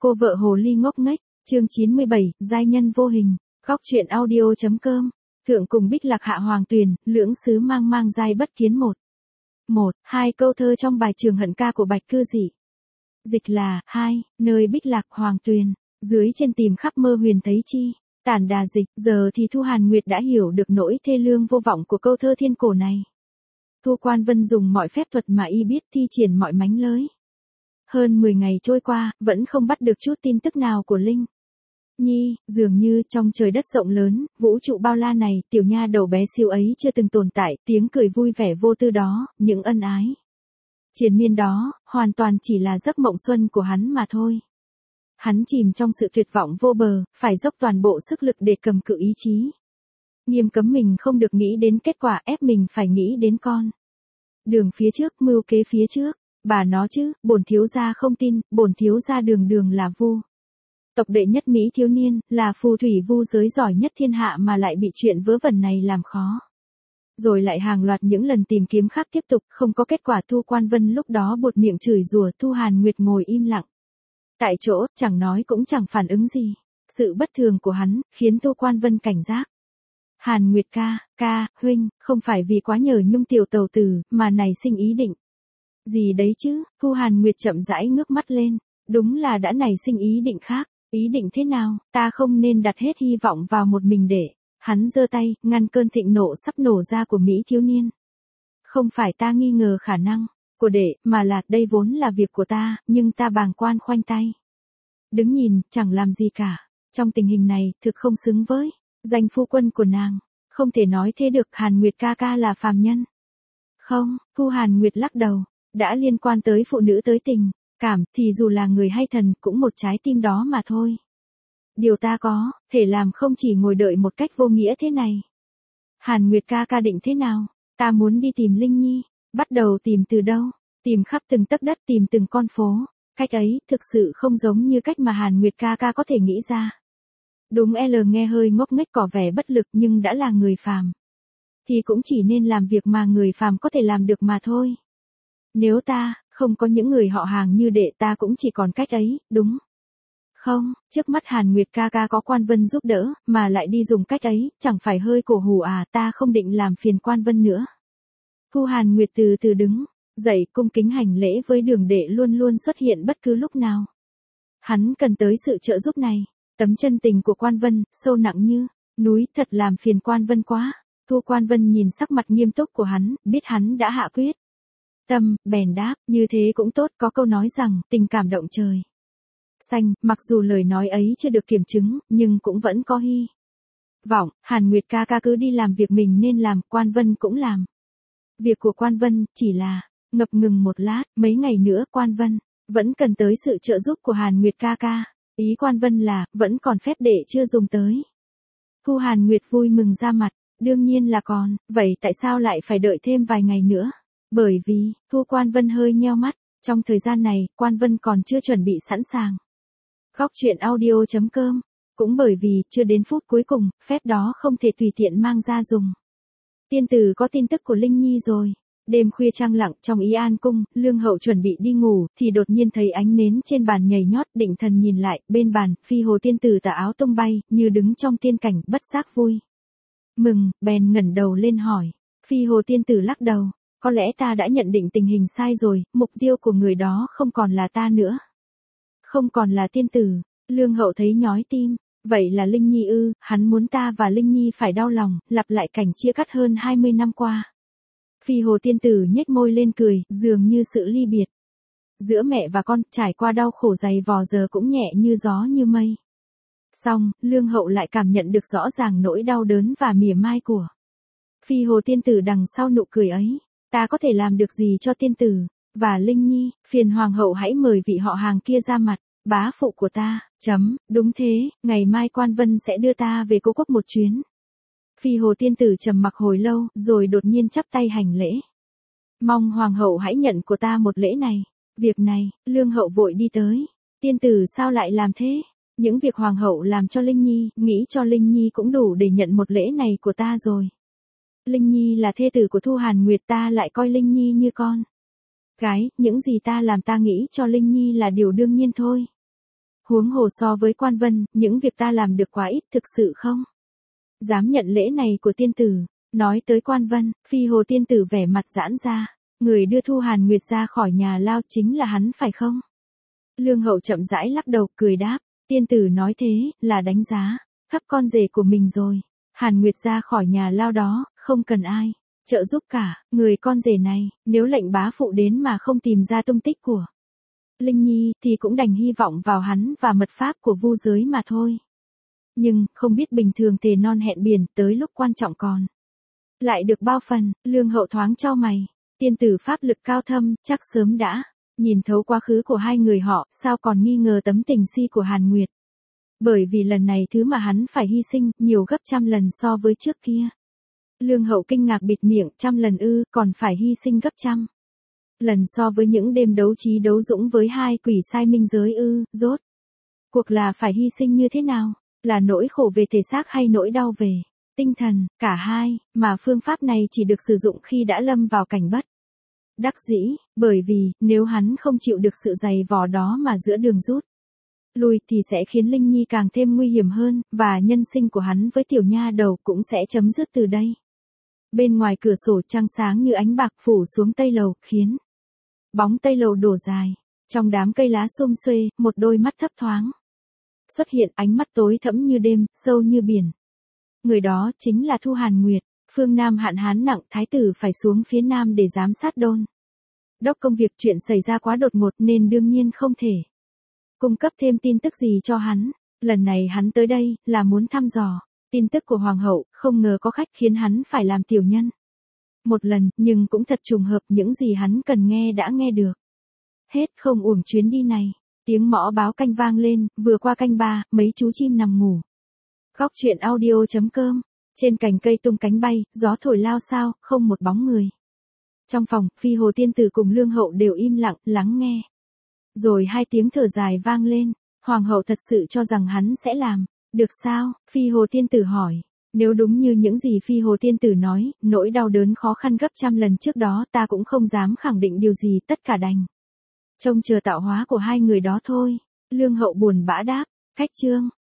Cô vợ hồ ly ngốc nghếch, chương 97, giai nhân vô hình, góc truyện audio.com, thượng cùng Bích Lạc hạ Hoàng Tuyền, lưỡng xứ mang mang giai bất kiến một. Hai câu thơ trong bài Trường Hận ca của Bạch Cư Dị. Dịch là, nơi Bích Lạc Hoàng Tuyền, dưới trên tìm khắp mơ huyền thấy chi. Tản đà dịch, giờ thì Thu Hàn Nguyệt đã hiểu được nỗi thê lương vô vọng của câu thơ thiên cổ này. Thu Quan Vân dùng mọi phép thuật mà y biết thi triển mọi mánh lới. Hơn 10 ngày trôi qua, vẫn không bắt được chút tin tức nào của Linh Nhi, dường như trong trời đất rộng lớn, vũ trụ bao la này, tiểu nha đầu bé siêu ấy chưa từng tồn tại, tiếng cười vui vẻ vô tư đó, những ân ái triền miên đó, hoàn toàn chỉ là giấc mộng xuân của hắn mà thôi. Hắn chìm trong sự tuyệt vọng vô bờ, phải dốc toàn bộ sức lực để cầm cự ý chí. Nghiêm cấm mình không được nghĩ đến kết quả, ép mình phải nghĩ đến con đường phía trước, mưu kế phía trước. Bà nó chứ, bổn thiếu gia không tin, bổn thiếu gia đường đường là vu tộc đệ nhất Mỹ thiếu niên, là phù thủy vu giới giỏi nhất thiên hạ mà lại bị chuyện vớ vẩn này làm khó. Rồi lại hàng loạt những lần tìm kiếm khác tiếp tục, không có kết quả. Thu Quan Vân lúc đó buột miệng chửi rủa. Thu Hàn Nguyệt ngồi im lặng tại chỗ, chẳng nói cũng chẳng phản ứng gì. Sự bất thường của hắn, khiến Thu Quan Vân cảnh giác. Hàn Nguyệt ca, huynh, không phải vì quá nhờ nhung tiểu tàu tử, mà nảy sinh ý định gì đấy chứ. Thu Hàn Nguyệt chậm rãi ngước mắt lên, đúng là đã nảy sinh ý định khác. Ý định thế nào? Ta không nên đặt hết hy vọng vào một mình để. Hắn giơ tay, ngăn cơn thịnh nộ sắp nổ ra của Mỹ thiếu niên. Không phải ta nghi ngờ khả năng của đệ, mà là đây vốn là việc của ta, nhưng ta bàng quan khoanh tay đứng nhìn, chẳng làm gì cả. Trong tình hình này, thực không xứng với danh phu quân của nàng. Không thể nói thế được. Hàn Nguyệt ca là phàm nhân. Không, Thu Hàn Nguyệt lắc đầu. Đã liên quan tới phụ nữ tới tình cảm, thì dù là người hay thần, cũng một trái tim đó mà thôi. Điều ta có thể làm không chỉ ngồi đợi một cách vô nghĩa thế này. Hàn Nguyệt ca định thế nào? Ta muốn đi tìm Linh Nhi. Bắt đầu tìm từ đâu? Tìm khắp từng tấc đất, tìm từng con phố. Cách ấy, thực sự không giống như cách mà Hàn Nguyệt ca có thể nghĩ ra. Đúng, nghe hơi ngốc nghếch, có vẻ bất lực, nhưng đã là người phàm thì cũng chỉ nên làm việc mà người phàm có thể làm được mà thôi. Nếu ta không có những người họ hàng như đệ, ta cũng chỉ còn cách ấy, đúng không? Trước mắt Hàn Nguyệt ca có Quan Vân giúp đỡ, mà lại đi dùng cách ấy, chẳng phải hơi cổ hủ à? Ta không định làm phiền Quan Vân nữa. Thu Hàn Nguyệt từ từ đứng dậy, cung kính hành lễ với đường đệ luôn luôn xuất hiện bất cứ lúc nào hắn cần tới sự trợ giúp này. Tấm chân tình của Quan Vân, sâu nặng như núi, thật làm phiền Quan Vân quá. Thu Quan Vân nhìn sắc mặt nghiêm túc của hắn, biết hắn đã hạ quyết tâm, bèn đáp, như thế cũng tốt. Có câu nói rằng, tình cảm động trời xanh, mặc dù lời nói ấy chưa được kiểm chứng, nhưng cũng vẫn có hy vọng. Hàn Nguyệt ca cứ đi làm việc mình nên làm, Quan Vân cũng làm việc của Quan Vân, chỉ là ngập ngừng một lát. Mấy ngày nữa Quan Vân vẫn cần tới sự trợ giúp của Hàn Nguyệt ca. Ý Quan Vân là, vẫn còn phép đệ chưa dùng tới. Thu Hàn Nguyệt vui mừng ra mặt, đương nhiên là còn, vậy tại sao lại phải đợi thêm vài ngày nữa? Bởi vì, Thu Quan Vân hơi nheo mắt, trong thời gian này, Quan Vân còn chưa chuẩn bị sẵn sàng. Góc truyện audio.com, cũng bởi vì, chưa đến phút cuối cùng, phép đó không thể tùy tiện mang ra dùng. Tiên tử có tin tức của Linh Nhi rồi. Đêm khuya trăng lặng, trong Ý An Cung, Lương Hậu chuẩn bị đi ngủ, thì đột nhiên thấy ánh nến trên bàn nhảy nhót. Định thần nhìn lại, bên bàn, Phi Hồ tiên tử tà áo tung bay, như đứng trong tiên cảnh, bất giác vui mừng, bèn ngẩng đầu lên hỏi. Phi Hồ tiên tử lắc đầu. Có lẽ ta đã nhận định tình hình sai rồi, mục tiêu của người đó không còn là ta nữa. Không còn là tiên tử. Lương Hậu thấy nhói tim. Vậy là Linh Nhi ư? Hắn muốn ta và Linh Nhi phải đau lòng, lặp lại cảnh chia cắt hơn 20 năm qua. Phi Hồ tiên tử nhếch môi lên cười, dường như sự ly biệt giữa mẹ và con, trải qua đau khổ dày vò, giờ cũng nhẹ như gió như mây. Xong, Lương Hậu lại cảm nhận được rõ ràng nỗi đau đớn và mỉa mai của Phi Hồ tiên tử đằng sau nụ cười ấy. Ta có thể làm được gì cho tiên tử và Linh Nhi? Phiền hoàng hậu hãy mời vị họ hàng kia ra mặt. Bá phụ của ta. Đúng thế, ngày mai Quan Vân sẽ đưa ta về Cố Quốc một chuyến. Phi Hồ tiên tử trầm mặc hồi lâu, rồi đột nhiên chắp tay hành lễ. Mong hoàng hậu hãy nhận của ta một lễ này. Việc này, Lương Hậu vội đi tới. Tiên tử sao lại làm thế? Những việc hoàng hậu làm cho Linh Nhi, nghĩ cho Linh Nhi cũng đủ để nhận một lễ này của ta rồi. Linh Nhi là thê tử của Thu Hàn Nguyệt, ta lại coi Linh Nhi như con gái, những gì ta làm ta nghĩ cho Linh Nhi là điều đương nhiên thôi. Huống hồ so với Quan Vân, những việc ta làm được quá ít thực sự không? Dám nhận lễ này của tiên tử. Nói tới Quan Vân, Phi Hồ tiên tử vẻ mặt giãn ra. Người đưa Thu Hàn Nguyệt ra khỏi nhà lao chính là hắn phải không? Lương Hậu chậm rãi lắc đầu, cười đáp. Tiên tử nói thế, là đánh giá thấp con rể của mình rồi. Hàn Nguyệt ra khỏi nhà lao đó, không cần ai trợ giúp cả. Người con rể này, nếu lệnh bá phụ đến mà không tìm ra tung tích của Linh Nhi, thì cũng đành hy vọng vào hắn và mật pháp của vu giới mà thôi. Nhưng, không biết bình thường thề non hẹn biển, tới lúc quan trọng còn lại được bao phần. Lương Hậu thoáng chau mày. Tiên tử pháp lực cao thâm, chắc sớm đã nhìn thấu quá khứ của hai người họ, sao còn nghi ngờ tấm tình si của Hàn Nguyệt. Bởi vì lần này thứ mà hắn phải hy sinh, nhiều gấp trăm lần so với trước kia. Lương Hậu kinh ngạc bịt miệng, 100 lần ư, còn phải hy sinh gấp trăm lần so với những đêm đấu trí đấu dũng với hai quỷ sai minh giới ư, rốt cuộc là phải hy sinh như thế nào? Là nỗi khổ về thể xác hay nỗi đau về tinh thần, cả hai, mà phương pháp này chỉ được sử dụng khi đã lâm vào cảnh bất đắc dĩ, bởi vì, nếu hắn không chịu được sự dày vò đó mà giữa đường rút lui thì sẽ khiến Linh Nhi càng thêm nguy hiểm hơn, và nhân sinh của hắn với tiểu nha đầu cũng sẽ chấm dứt từ đây. Bên ngoài cửa sổ trăng sáng như ánh bạc phủ xuống tây lầu, khiến bóng tây lầu đổ dài. Trong đám cây lá xum xuê, một đôi mắt thấp thoáng xuất hiện, ánh mắt tối thẫm như đêm, sâu như biển. Người đó chính là Thu Hàn Nguyệt. Phương Nam hạn hán nặng, thái tử phải xuống phía Nam để giám sát đôn đốc công việc. Chuyện xảy ra quá đột ngột nên đương nhiên không thể cung cấp thêm tin tức gì cho hắn. Lần này hắn tới đây, là muốn thăm dò tin tức của Hoàng hậu, không ngờ có khách khiến hắn phải làm tiểu nhân một lần, nhưng cũng thật trùng hợp, những gì hắn cần nghe đã nghe được. Hết, không uổng chuyến đi này. Tiếng mõ báo canh vang lên, vừa qua canh 3, mấy chú chim nằm ngủ. Góc truyện audio.com. Trên cành cây tung cánh bay, gió thổi lao sao, không một bóng người. Trong phòng, Phi Hồ tiên tử cùng Lương Hậu đều im lặng, lắng nghe. Rồi hai tiếng thở dài vang lên. Hoàng hậu thật sự cho rằng hắn sẽ làm được sao? Phi Hồ tiên tử hỏi. Nếu đúng như những gì Phi Hồ tiên tử nói, nỗi đau đớn khó khăn gấp trăm lần trước đó, ta cũng không dám khẳng định điều gì, tất cả đành trông chờ tạo hóa của hai người đó thôi. Lương Hậu buồn bã đáp. Khách trương.